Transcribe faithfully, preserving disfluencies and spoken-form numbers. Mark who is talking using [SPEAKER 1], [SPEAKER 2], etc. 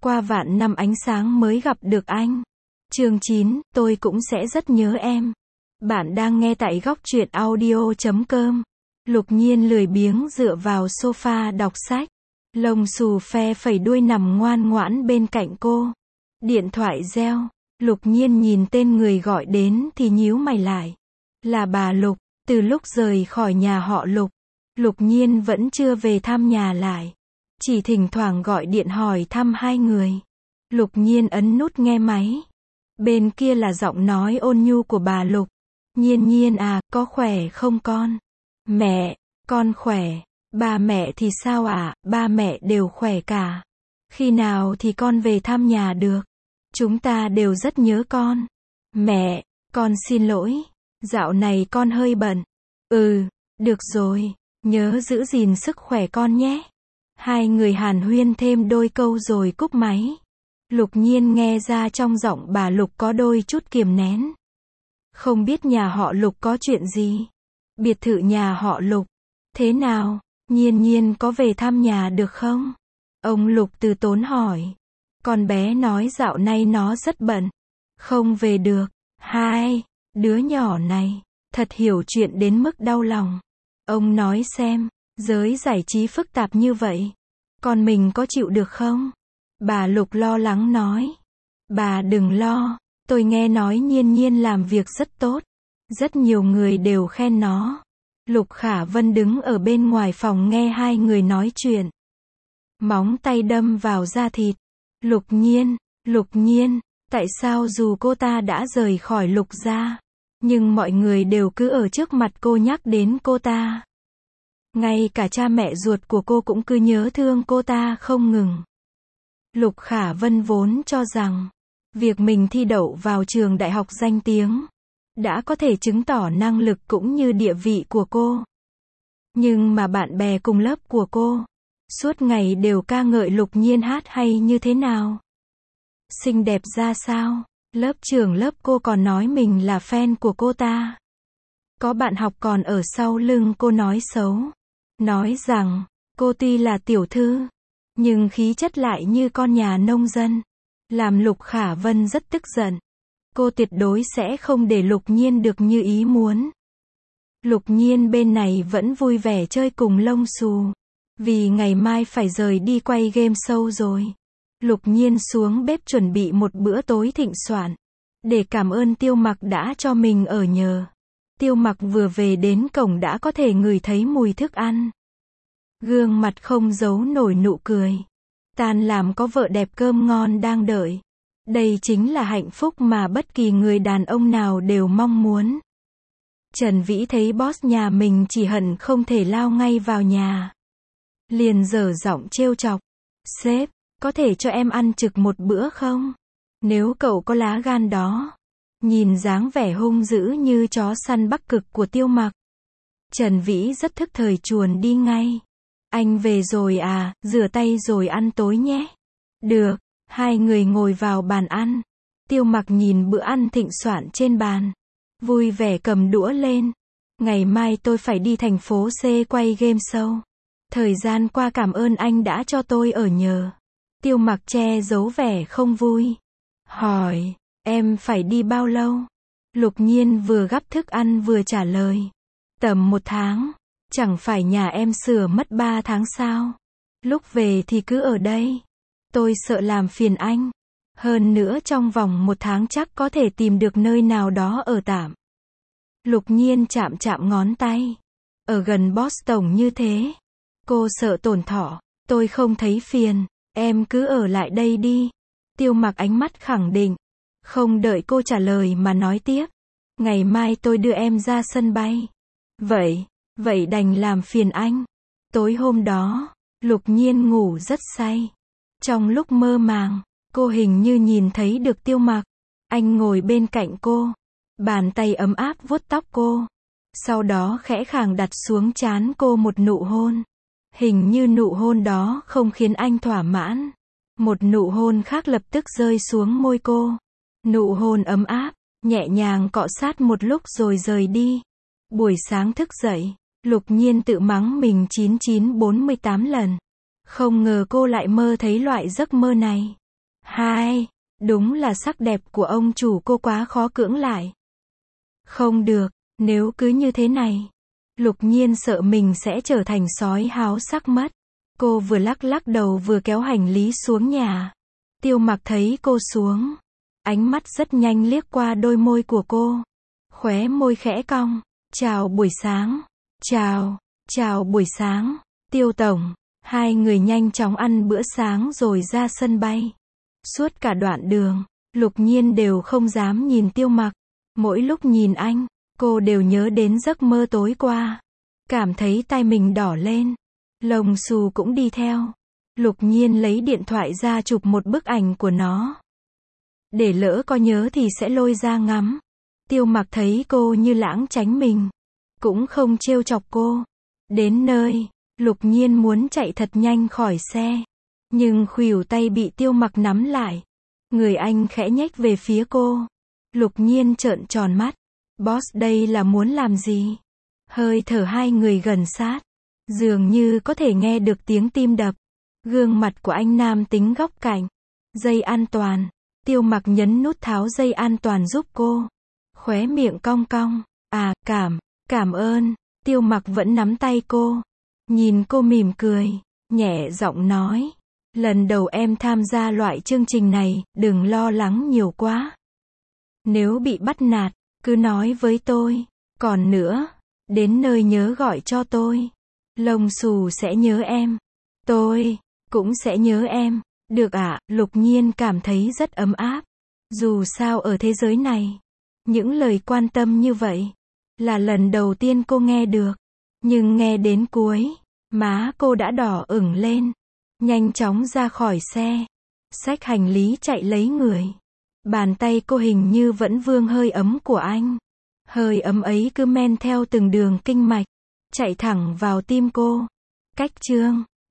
[SPEAKER 1] Qua vạn năm ánh sáng mới gặp được anh. Chương chín, tôi cũng sẽ rất nhớ em. Bạn đang nghe tại góc truyện audio chấm com. Lục Nhiên lười biếng dựa vào sofa đọc sách. Lông xù phe phẩy đuôi nằm ngoan ngoãn bên cạnh cô. Điện thoại reo. Lục Nhiên nhìn tên người gọi đến thì nhíu mày lại. Là bà Lục. Từ lúc rời khỏi nhà họ Lục, Lục Nhiên vẫn chưa về thăm nhà lại. Chỉ thỉnh thoảng gọi điện hỏi thăm hai người. Lục Nhiên ấn nút nghe máy. Bên kia là giọng nói ôn nhu của bà Lục. Nhiên Nhiên à, có khỏe không con? Mẹ, con khỏe. Ba mẹ thì sao ạ? À? Ba mẹ đều khỏe cả. Khi nào thì con về thăm nhà được? Chúng ta đều rất nhớ con. Mẹ, con xin lỗi. Dạo này con hơi bận. Ừ, được rồi. Nhớ giữ gìn sức khỏe con nhé. Hai người hàn huyên thêm đôi câu rồi cúp máy. Lục Nhiên nghe ra trong giọng bà Lục có đôi chút kiềm nén. Không biết nhà họ Lục có chuyện gì? Biệt thự nhà họ Lục. Thế nào? Nhiên Nhiên có về thăm nhà được không? Ông Lục từ tốn hỏi. Con bé nói dạo nay nó rất bận. Không về được. Hai, đứa nhỏ này, thật hiểu chuyện đến mức đau lòng. Ông nói xem, giới giải trí phức tạp như vậy. Con mình có chịu được không? Bà Lục lo lắng nói. Bà đừng lo, tôi nghe nói Nhiên Nhiên làm việc rất tốt. Rất nhiều người đều khen nó. Lục Khả Vân đứng ở bên ngoài phòng nghe hai người nói chuyện. Móng tay đâm vào da thịt. Lục Nhiên, Lục Nhiên, tại sao dù cô ta đã rời khỏi Lục gia, nhưng mọi người đều cứ ở trước mặt cô nhắc đến cô ta. Ngay cả cha mẹ ruột của cô cũng cứ nhớ thương cô ta không ngừng. Lục Khả Vân vốn cho rằng, việc mình thi đậu vào trường đại học danh tiếng, đã có thể chứng tỏ năng lực cũng như địa vị của cô. Nhưng mà bạn bè cùng lớp của cô, suốt ngày đều ca ngợi Lục Nhiên hát hay như thế nào. Xinh đẹp ra sao, lớp trưởng lớp cô còn nói mình là fan của cô ta. Có bạn học còn ở sau lưng cô nói xấu. Nói rằng, cô tuy là tiểu thư, nhưng khí chất lại như con nhà nông dân. Làm Lục Khả Vân rất tức giận. Cô tuyệt đối sẽ không để Lục Nhiên được như ý muốn. Lục Nhiên bên này vẫn vui vẻ chơi cùng lông xù. Vì ngày mai phải rời đi quay game show rồi. Lục Nhiên xuống bếp chuẩn bị một bữa tối thịnh soạn. Để cảm ơn Tiêu Mặc đã cho mình ở nhờ. Tiêu Mặc vừa về đến cổng đã có thể ngửi thấy mùi thức ăn. Gương mặt không giấu nổi nụ cười. Tan làm có vợ đẹp cơm ngon đang đợi. Đây chính là hạnh phúc mà bất kỳ người đàn ông nào đều mong muốn. Trần Vĩ thấy boss nhà mình chỉ hận không thể lao ngay vào nhà. Liền dở giọng trêu chọc. Sếp, có thể cho em ăn trực một bữa không? Nếu cậu có lá gan đó. Nhìn dáng vẻ hung dữ như chó săn Bắc Cực của Tiêu Mặc. Trần Vĩ rất thức thời chuồn đi ngay. Anh về rồi à, rửa tay rồi ăn tối nhé. Được, hai người ngồi vào bàn ăn. Tiêu Mặc nhìn bữa ăn thịnh soạn trên bàn. Vui vẻ cầm đũa lên. Ngày mai tôi phải đi thành phố C quay game show. Thời gian qua cảm ơn anh đã cho tôi ở nhờ. Tiêu Mặc che giấu vẻ không vui. Hỏi, em phải đi bao lâu? Lục Nhiên vừa gắp thức ăn vừa trả lời. Tầm một tháng. Chẳng phải nhà em sửa mất ba tháng sao? Lúc về thì cứ ở đây. Tôi sợ làm phiền anh. Hơn nữa trong vòng một tháng chắc có thể tìm được nơi nào đó ở tạm. Lục Nhiên chạm chạm ngón tay. Ở gần boss tổng như thế. Cô sợ tổn thọ. Tôi không thấy phiền. Em cứ ở lại đây đi. Tiêu Mặc ánh mắt khẳng định. Không đợi cô trả lời mà nói tiếp. Ngày mai tôi đưa em ra sân bay. Vậy, vậy đành làm phiền anh. Tối hôm đó, Lục Nhiên ngủ rất say. Trong lúc mơ màng, cô hình như nhìn thấy được Tiêu Mặc. Anh ngồi bên cạnh cô. Bàn tay ấm áp vuốt tóc cô. Sau đó khẽ khàng đặt xuống trán cô một nụ hôn. Hình như nụ hôn đó không khiến anh thỏa mãn. Một nụ hôn khác lập tức rơi xuống môi cô. Nụ hôn ấm áp, nhẹ nhàng cọ sát một lúc rồi rời đi. Buổi sáng thức dậy, Lục Nhiên tự mắng mình chín chín bốn mươi tám lần. Không ngờ cô lại mơ thấy loại giấc mơ này. Hai, đúng là sắc đẹp của ông chủ cô quá khó cưỡng lại. Không được, nếu cứ như thế này, Lục Nhiên sợ mình sẽ trở thành sói háo sắc mất. Cô vừa lắc lắc đầu vừa kéo hành lý xuống nhà. Tiêu Mặc thấy cô xuống, ánh mắt rất nhanh liếc qua đôi môi của cô. Khóe môi khẽ cong. Chào buổi sáng. Chào, chào buổi sáng, Tiêu tổng. Hai người nhanh chóng ăn bữa sáng rồi ra sân bay. Suốt cả đoạn đường, Lục Nhiên đều không dám nhìn Tiêu Mặc. Mỗi lúc nhìn anh, cô đều nhớ đến giấc mơ tối qua. Cảm thấy tai mình đỏ lên. Lồng xù cũng đi theo. Lục Nhiên lấy điện thoại ra chụp một bức ảnh của nó. Để lỡ có nhớ thì sẽ lôi ra ngắm. Tiêu Mặc thấy cô như lãng tránh mình, cũng không trêu chọc cô. Đến nơi, Lục Nhiên muốn chạy thật nhanh khỏi xe. Nhưng khuỷu tay bị Tiêu Mặc nắm lại. Người anh khẽ nhếch về phía cô. Lục Nhiên trợn tròn mắt. Boss đây là muốn làm gì? Hơi thở hai người gần sát. Dường như có thể nghe được tiếng tim đập. Gương mặt của anh nam tính góc cạnh. Dây an toàn. Tiêu Mặc nhấn nút tháo dây an toàn giúp cô. Khóe miệng cong cong. À, cảm, cảm ơn. Tiêu Mặc vẫn nắm tay cô. Nhìn cô mỉm cười. Nhẹ giọng nói. Lần đầu em tham gia loại chương trình này, đừng lo lắng nhiều quá. Nếu bị bắt nạt, cứ nói với tôi. Còn nữa, đến nơi nhớ gọi cho tôi. Lông xù sẽ nhớ em. Tôi cũng sẽ nhớ em. Được ạ, Lục Nhiên cảm thấy rất ấm áp. Dù sao ở thế giới này, những lời quan tâm như vậy là lần đầu tiên cô nghe được. Nhưng nghe đến cuối, má cô đã đỏ ửng lên. Nhanh chóng ra khỏi xe, xách hành lý chạy lấy người. Bàn tay cô hình như vẫn vương hơi ấm của anh. Hơi ấm ấy cứ men theo từng đường kinh mạch, chạy thẳng vào tim cô. Cách chương